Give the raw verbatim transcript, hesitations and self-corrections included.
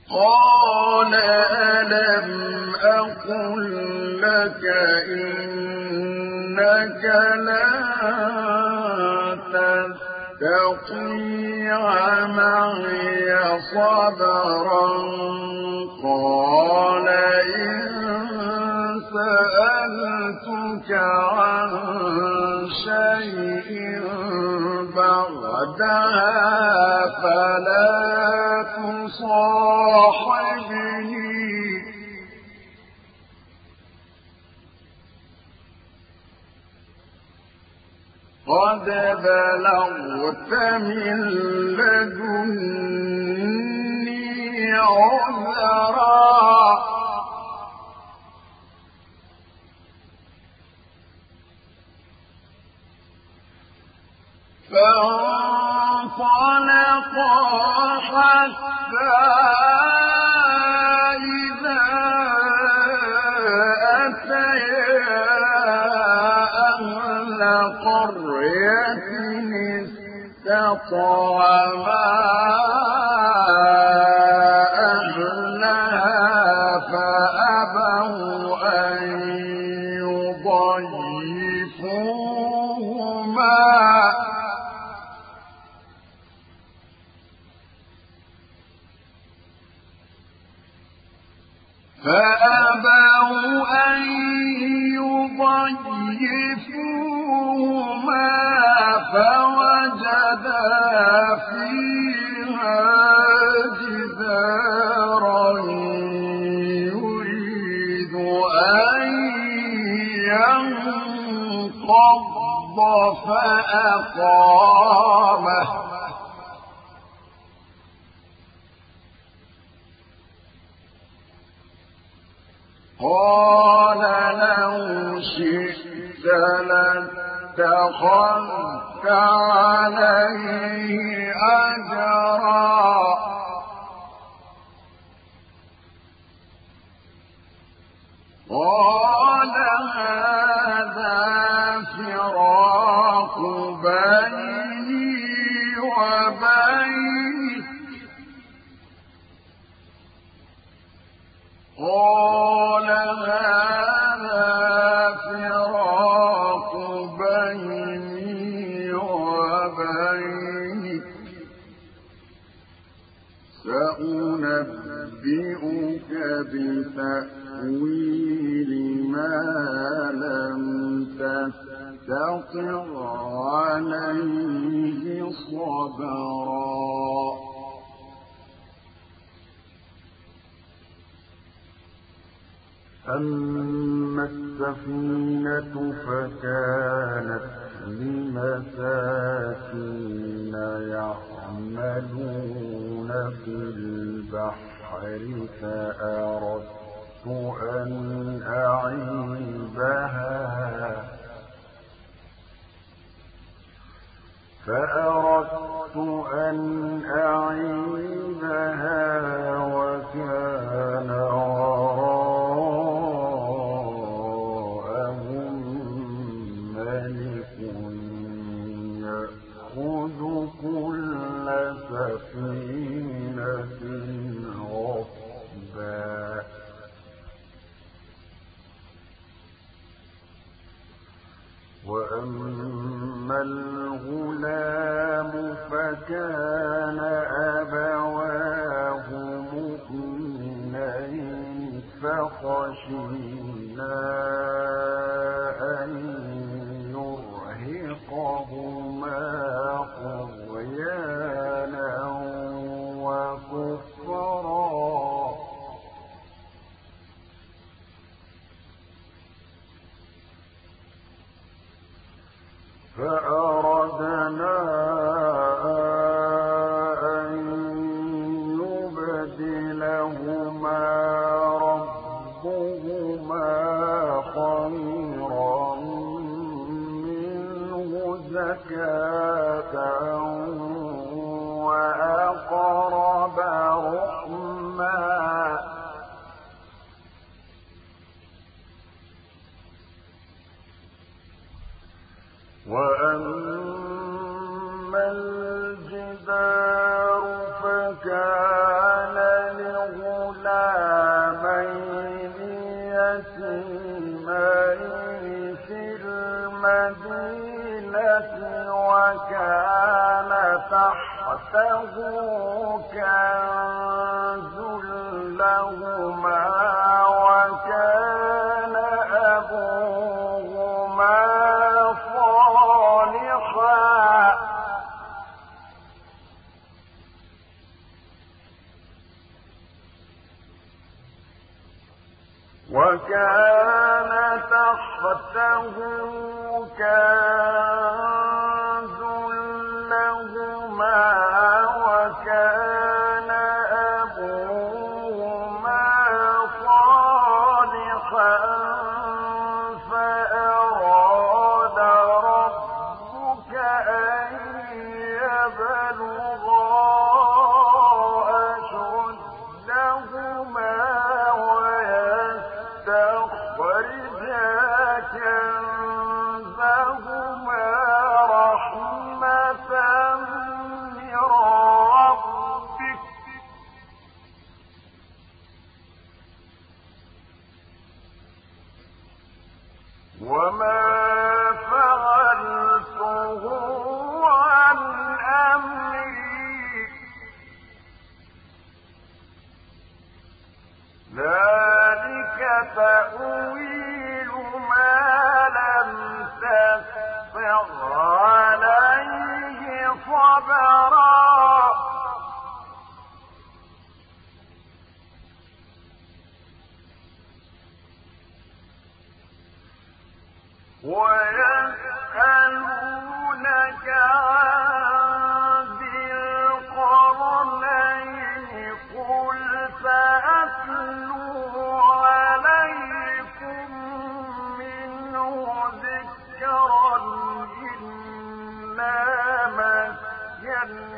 قال ألم أقل لك إنك لن تستطيع معي صبرا قال إن سألتك عن شيء بعدها فلا تصاحبني قد بلغت من لدني عذرا فانطلقا حتى إذا أتيا أهل قرية استطعما أهلها فأبوا أن يضيفوهما فأبوا أن يضيفوهما فوجدا فيها جدارا يريد أن ينقض فأقامه قال لو شئت لاتخذت عليه أجرا قال هذا فراق بيني وبينك قال هذا فراق بيني وبينك سأنبئك بتأويل ما لم تستطع عليه صبرا أما السفينة فكانت لمساكين يعملون في البحر فأردت أن أعيبها فأردت أن أعيبها وكان سفينة غصبا وأما الغلام فكان أبواه مؤمنين فخشينا أن يرهقهما طغيانا وكفرا فأردنا أن يبدلهما ربهما تحته كنز لهما وكان أبوهما صالحا وكان تحته كنز لهما وكان أبوهما صالحا فأراد ربك أن يبلغا أشدهما ويستخرجا كنزهما رحمة من ربك وما فعلته عن أمري ذلك تأويل ما لم تستطع عليه صبرا ويسألونك عن ذي القرنين قل سأتلو عليكم منه ذكرا إنا مكنا